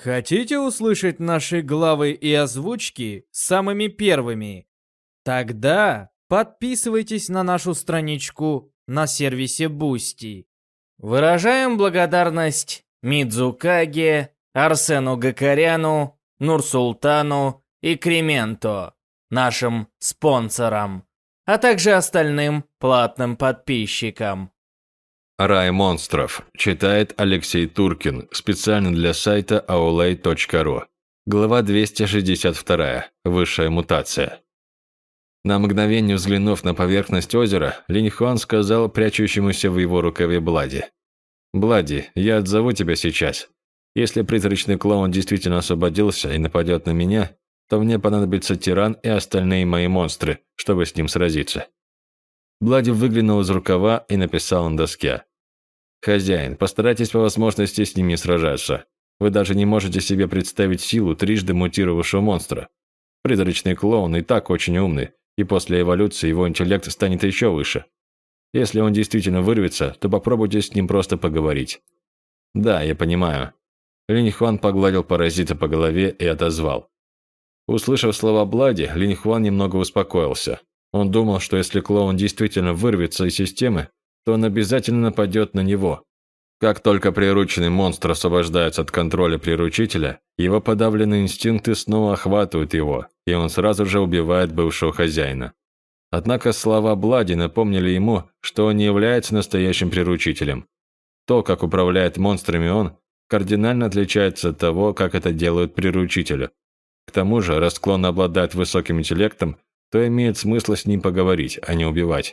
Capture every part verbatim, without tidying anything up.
Хотите услышать наши главы и озвучки самыми первыми? Тогда подписывайтесь на нашу страничку на сервисе Boosty. Выражаем благодарность Мидзукаге, Арсену Гакаряну, Нурсултану и Кременто, нашим спонсорам, а также остальным платным подписчикам. Рай монстров. Читает Алексей Туркин. Специально для сайта аулей точка ру. Глава двести шестьдесят два. Высшая мутация. На мгновение взглянув на поверхность озера, Линь Хуан сказал прячущемуся в его рукаве Блади. «Блади, я отзову тебя сейчас. Если призрачный клоун действительно освободился и нападет на меня, то мне понадобится тиран и остальные мои монстры, чтобы с ним сразиться». Блади выглянул из рукава и написал на доске. «Хозяин, постарайтесь по возможности с ними сражаться. Вы даже не можете себе представить силу трижды мутировавшего монстра. Призрачный клоун и так очень умный, и после эволюции его интеллект станет еще выше. Если он действительно вырвется, то попробуйте с ним просто поговорить». «Да, я понимаю». Линь Хуан погладил паразита по голове и отозвал. Услышав слова Блади, Линь Хуан немного успокоился. Он думал, что если клоун действительно вырвется из системы, то он обязательно нападет на него. Как только прирученный монстр освобождается от контроля приручителя, его подавленные инстинкты снова охватывают его, и он сразу же убивает бывшего хозяина. Однако слова Блади напомнили ему, что он не является настоящим приручителем. То, как управляет монстрами он, кардинально отличается от того, как это делают приручители. К тому же, раз клон обладает высоким интеллектом, то имеет смысл с ним поговорить, а не убивать.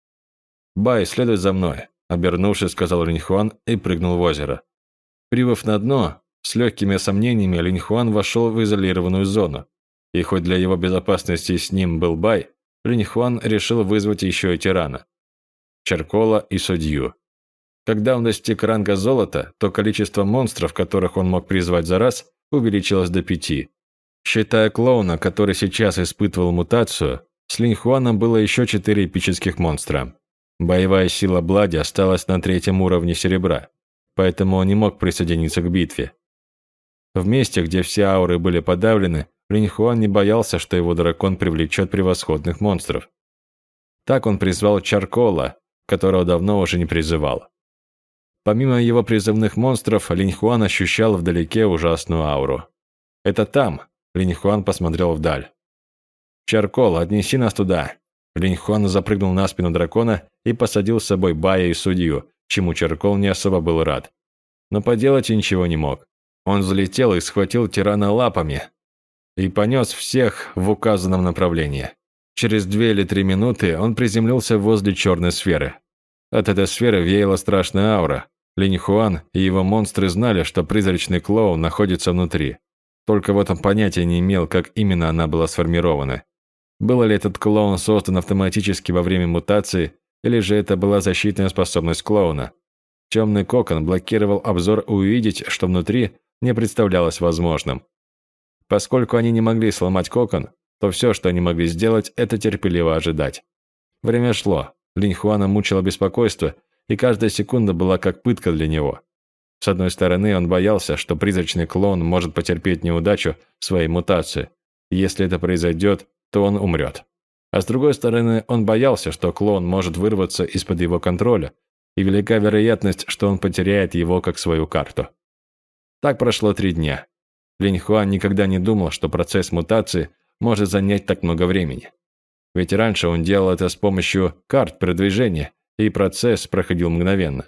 «Бай, следуй за мной», – обернувшись, сказал Линь Хуан и прыгнул в озеро. Прибыв на дно, с легкими сомнениями Линь Хуан вошел в изолированную зону. И хоть для его безопасности с ним был Бай, Линь Хуан решил вызвать еще и тирана – Чаркола и судью. Когда он достиг ранга золота, то количество монстров, которых он мог призвать за раз, увеличилось до пяти. Считая клоуна, который сейчас испытывал мутацию, с Линь Хуаном было еще четыре эпических монстра. Боевая сила Блади осталась на третьем уровне серебра, поэтому он не мог присоединиться к битве. В месте, где все ауры были подавлены, Линь Хуан не боялся, что его дракон привлечет превосходных монстров. Так он призвал Чаркола, которого давно уже не призывал. Помимо его призывных монстров, Линь Хуан ощущал вдалеке ужасную ауру. «Это там», – Линь Хуан посмотрел вдаль. «Чаркол, отнеси нас туда». Линь Хуан запрыгнул на спину дракона и посадил с собой Бая и судью, чему Чаркол не особо был рад. Но поделать ничего не мог. Он взлетел и схватил тирана лапами и понес всех в указанном направлении. Через две или три минуты он приземлился возле черной сферы. От этой сферы веяла страшная аура. Линь Хуан и его монстры знали, что призрачный клоун находится внутри. Только вот он понятия не имел, как именно она была сформирована. Был ли этот клоун создан автоматически во время мутации, или же это была защитная способность клоуна? Темный кокон блокировал обзор, и увидеть, что внутри, не представлялось возможным. Поскольку они не могли сломать кокон, то все, что они могли сделать, это терпеливо ожидать. Время шло, Линь Хуана мучило беспокойство, и каждая секунда была как пытка для него. С одной стороны, он боялся, что призрачный клоун может потерпеть неудачу своей мутации. Если это произойдет, то он умрет. А с другой стороны, он боялся, что клоун может вырваться из-под его контроля, и велика вероятность, что он потеряет его как свою карту. Так прошло три дня. Линь Хуан никогда не думал, что процесс мутации может занять так много времени. Ведь раньше он делал это с помощью карт продвижения, и процесс проходил мгновенно.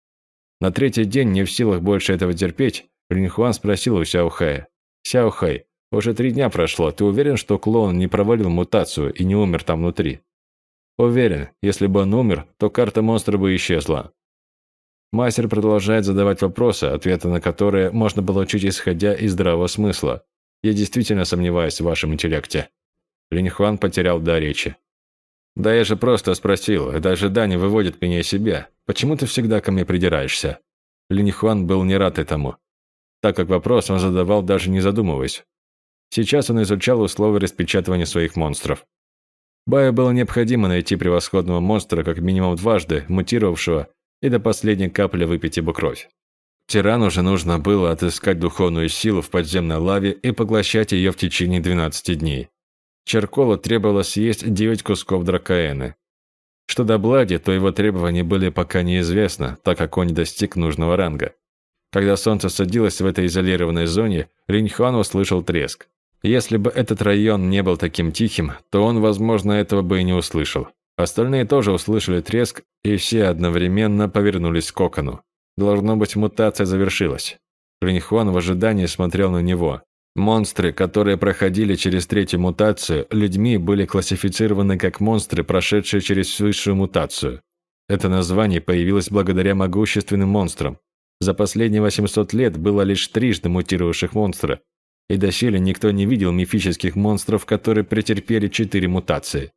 На третий день, не в силах больше этого терпеть, Линь Хуан спросил у Сяо Хэя: «Сяо Хэй, уже три дня прошло, ты уверен, что клоун не провалил мутацию и не умер там внутри?» «Уверен, если бы он умер, то карта монстра бы исчезла». Мастер продолжает задавать вопросы, ответы на которые можно получить, исходя из здравого смысла. «Я действительно сомневаюсь в вашем интеллекте». Линь Хуан потерял дар речи. «Да я же просто спросил, это ожидание выводит меня из себя. Почему ты всегда ко мне придираешься?» Линь Хуан был не рад этому, так как вопрос он задавал, даже не задумываясь. Сейчас он изучал условия распечатывания своих монстров. Баю было необходимо найти превосходного монстра как минимум дважды, мутировавшего, и до последней капли выпить его кровь. Тирану же нужно было отыскать духовную силу в подземной лаве и поглощать ее в течение двенадцати дней. Черколу требовалось съесть девять кусков дракоэны. Что до Блади, то его требования были пока неизвестны, так как он не достиг нужного ранга. Когда солнце садилось в этой изолированной зоне, Линьхуан услышал треск. Если бы этот район не был таким тихим, то он, возможно, этого бы и не услышал. Остальные тоже услышали треск, и все одновременно повернулись к кокону. Должно быть, мутация завершилась. Линьхуан в ожидании смотрел на него. Монстры, которые проходили через третью мутацию, людьми были классифицированы как монстры, прошедшие через высшую мутацию. Это название появилось благодаря могущественным монстрам. За последние восемьсот лет было лишь трижды мутировавших монстра, и доселе никто не видел мифических монстров, которые претерпели четыре мутации.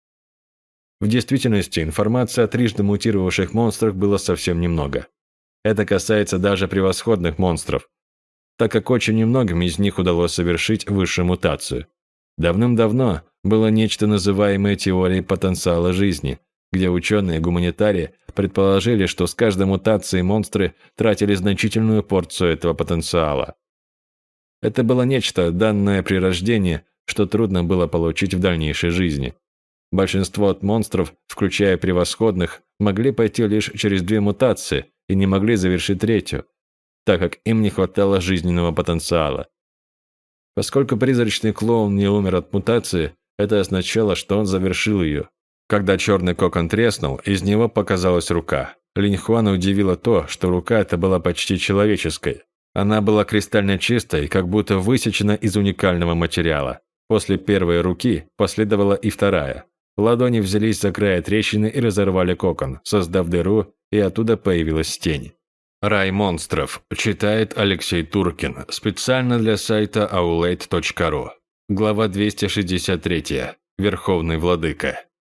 В действительности, информации о трижды мутировавших монстрах было совсем немного. Это касается даже превосходных монстров, так как очень немногим из них удалось совершить высшую мутацию. Давным-давно было нечто, называемое теорией потенциала жизни, где ученые-гуманитарии предположили, что с каждой мутацией монстры тратили значительную порцию этого потенциала. Это было нечто, данное при рождении, что трудно было получить в дальнейшей жизни. Большинство от монстров, включая превосходных, могли пойти лишь через две мутации и не могли завершить третью, так как им не хватало жизненного потенциала. Поскольку призрачный клоун не умер от мутации, это означало, что он завершил ее. Когда черный кокон треснул, из него показалась рука. Линьхуана удивило то, что рука эта была почти человеческой. Она была кристально чистой, как будто высечена из уникального материала. После первой руки последовала и вторая. Ладони взялись за край трещины и разорвали кокон, создав дыру, и оттуда появилась тень. «Рай монстров», читает Алексей Туркин, специально для сайта аулейт точка ру. Глава двести шестьдесят три. Верховный владыка.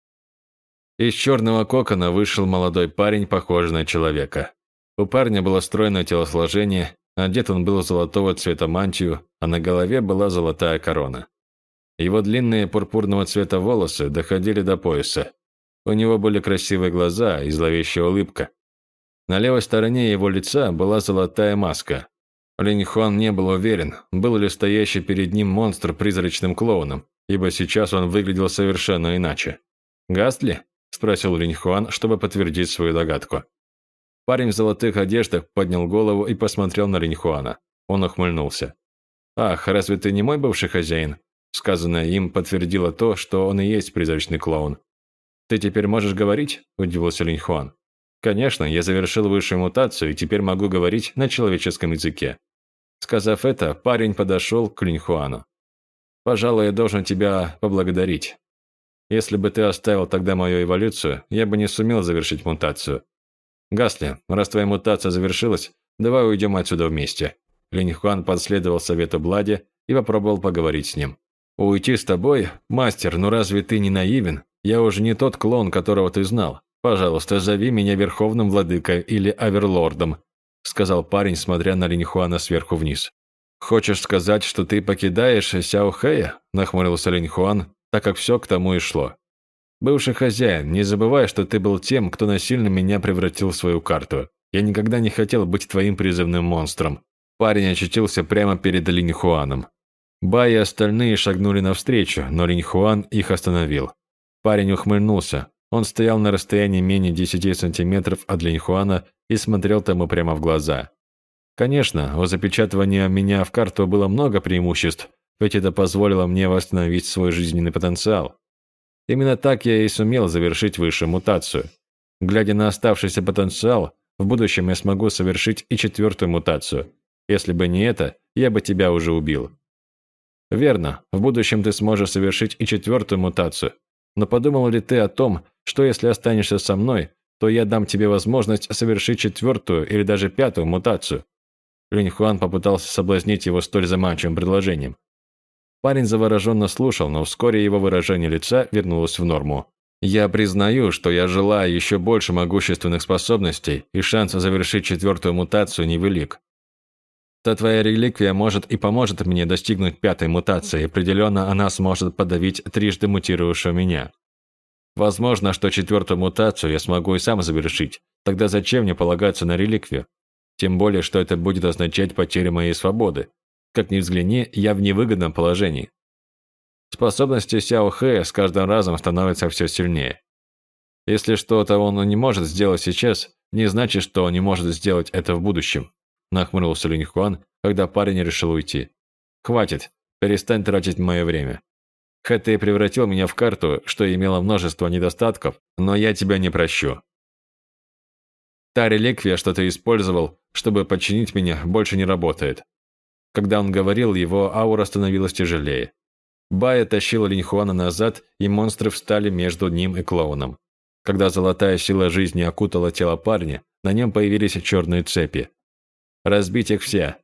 Из черного кокона вышел молодой парень, похожий на человека. У парня было стройное телосложение, одет он был в золотого цвета мантию, а на голове была золотая корона. Его длинные пурпурного цвета волосы доходили до пояса. У него были красивые глаза и зловещая улыбка. На левой стороне его лица была золотая маска. Линьхуан не был уверен, был ли стоящий перед ним монстр призрачным клоуном, ибо сейчас он выглядел совершенно иначе. «Гастли?» – спросил Линьхуан, чтобы подтвердить свою догадку. Парень в золотых одеждах поднял голову и посмотрел на Линьхуана. Он ухмыльнулся. «Ах, разве ты не мой бывший хозяин?» Сказанное им подтвердило то, что он и есть призрачный клоун. «Ты теперь можешь говорить?» – удивился Линьхуан. «Конечно, я завершил высшую мутацию и теперь могу говорить на человеческом языке». Сказав это, парень подошел к Линьхуану. «Пожалуй, я должен тебя поблагодарить. Если бы ты оставил тогда мою эволюцию, я бы не сумел завершить мутацию. Гасли, раз твоя мутация завершилась, давай уйдем отсюда вместе». Линьхуан последовал совету Блади и попробовал поговорить с ним. «Уйти с тобой? Мастер, ну разве ты не наивен? Я уже не тот клоун, которого ты знал. Пожалуйста, зови меня Верховным Владыкой или Аверлордом», сказал парень, смотря на Линьхуана сверху вниз. «Хочешь сказать, что ты покидаешь Сяохэя?» нахмурился Линьхуан, так как все к тому и шло. «Бывший хозяин, не забывай, что ты был тем, кто насильно меня превратил в свою карту. Я никогда не хотел быть твоим призывным монстром». Парень очутился прямо перед Линьхуаном. Бай и остальные шагнули навстречу, но Линьхуан их остановил. Парень ухмыльнулся. Он стоял на расстоянии менее десяти сантиметров от Линьхуана и смотрел тому прямо в глаза. Конечно, у запечатывания меня в карту было много преимуществ, ведь это позволило мне восстановить свой жизненный потенциал. Именно так я и сумел завершить высшую мутацию. Глядя на оставшийся потенциал, в будущем я смогу совершить и четвертую мутацию. Если бы не это, я бы тебя уже убил. Верно, в будущем ты сможешь совершить и четвертую мутацию. Но подумал ли ты о том, что если останешься со мной, то я дам тебе возможность совершить четвертую или даже пятую мутацию?» Линьхуан попытался соблазнить его столь заманчивым предложением. Парень завороженно слушал, но вскоре его выражение лица вернулось в норму. «Я признаю, что я желаю еще больше могущественных способностей, и шанс завершить четвертую мутацию невелик. То твоя реликвия может и поможет мне достигнуть пятой мутации, и определенно она сможет подавить трижды мутировавшего меня. Возможно, что четвертую мутацию я смогу и сам завершить, тогда зачем мне полагаться на реликвию? Тем более, что это будет означать потерю моей свободы. Как ни взгляни, я в невыгодном положении. Способности Сяо Хэя с каждым разом становятся все сильнее. Если что-то он не может сделать сейчас, не значит, что он не может сделать это в будущем. Нахмурился Линь Хуан, когда парень решил уйти. Хватит, перестань тратить мое время. Хоть ты превратил меня в карту, что имело множество недостатков, но я тебя не прощу. Та реликвия, что ты использовал, чтобы подчинить меня, больше не работает. Когда он говорил, его аура становилась тяжелее. Бая тащила Линь Хуана назад, и монстры встали между ним и клоуном. Когда золотая сила жизни окутала тело парня, на нем появились черные цепи. «Разбить их все!»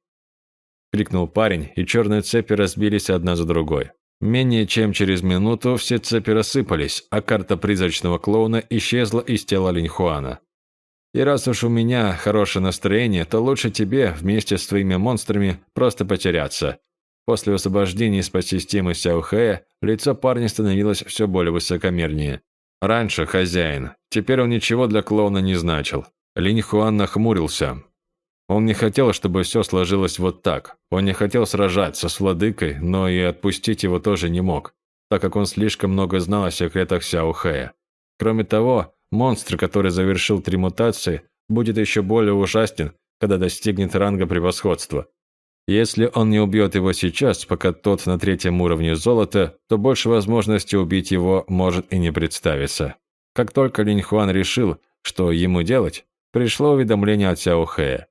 – крикнул парень, и черные цепи разбились одна за другой. Менее чем через минуту все цепи рассыпались, а карта призрачного клоуна исчезла из тела Линь Хуана. И раз уж у меня хорошее настроение, то лучше тебе вместе с твоими монстрами просто потеряться. После освобождения из-под системы Сяо Хэя лицо парня становилось все более высокомернее. Раньше хозяин, теперь он ничего для клоуна не значил. Линь Хуан нахмурился. Он не хотел, чтобы все сложилось вот так. Он не хотел сражаться с владыкой, но и отпустить его тоже не мог, так как он слишком много знал о секретах Сяо Хэя. Кроме того, монстр, который завершил три мутации, будет еще более ужасен, когда достигнет ранга превосходства. Если он не убьет его сейчас, пока тот на третьем уровне золота, то больше возможности убить его может и не представиться. Как только Линь Хуан решил, что ему делать, пришло уведомление от Сяо Хэя.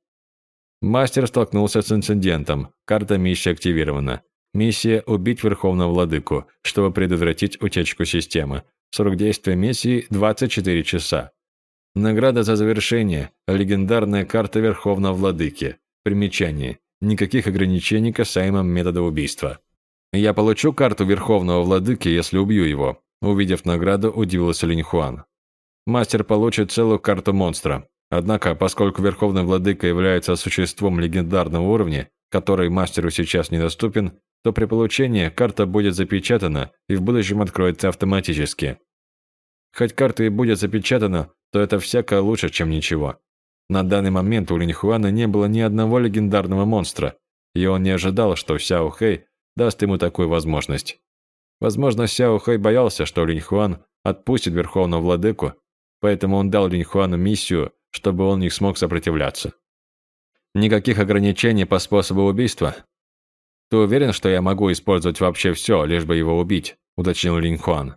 Мастер столкнулся с инцидентом. Карта миссии активирована. Миссия «Убить Верховного Владыку», чтобы предотвратить утечку системы. Срок действия миссии – двадцать четыре часа. Награда за завершение – легендарная карта Верховного Владыки. Примечание. Никаких ограничений касаемо метода убийства. Я получу карту Верховного Владыки, если убью его. Увидев награду, удивился Линь Хуан. Мастер получит целую карту монстра. Однако, поскольку Верховный Владыка является существом легендарного уровня, который мастеру сейчас недоступен, то при получении карта будет запечатана и в будущем откроется автоматически. Хоть карта и будет запечатана, то это всяко лучше, чем ничего. На данный момент у Линь Хуана не было ни одного легендарного монстра, и он не ожидал, что Сяо Хэй даст ему такую возможность. Возможно, Сяо Хэй боялся, что Линь Хуан отпустит Верховного Владыку, поэтому он дал Линь Хуану миссию, чтобы он не смог сопротивляться. Никаких ограничений по способу убийства? Ты уверен, что я могу использовать вообще все, лишь бы его убить? Уточнил Линь Хуан.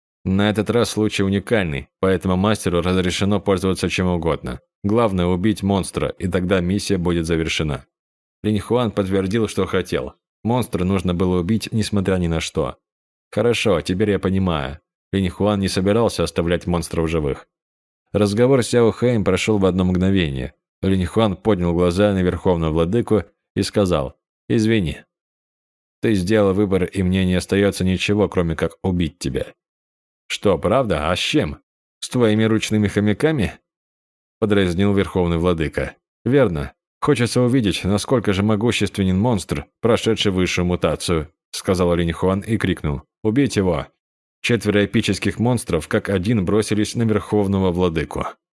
На этот раз случай уникальный, поэтому мастеру разрешено пользоваться чем угодно. Главное убить монстра, и тогда миссия будет завершена. Линь Хуан подтвердил, что хотел. Монстра нужно было убить, несмотря ни на что. Хорошо, теперь я понимаю. Линь Хуан не собирался оставлять монстров живых. Разговор с Сяо Хэем прошел в одно мгновение. Линь Хуан поднял глаза на Верховного Владыку и сказал: «Извини. Ты сделал выбор, и мне не остается ничего, кроме как убить тебя». «Что, правда? А с чем? С твоими ручными хомяками?» Подразнил Верховный Владыка. «Верно. Хочется увидеть, насколько же могущественен монстр, прошедший высшую мутацию», сказал Линь Хуан и крикнул: «Убить его!» Четверо эпических монстров как один бросились на Верховного Владыку.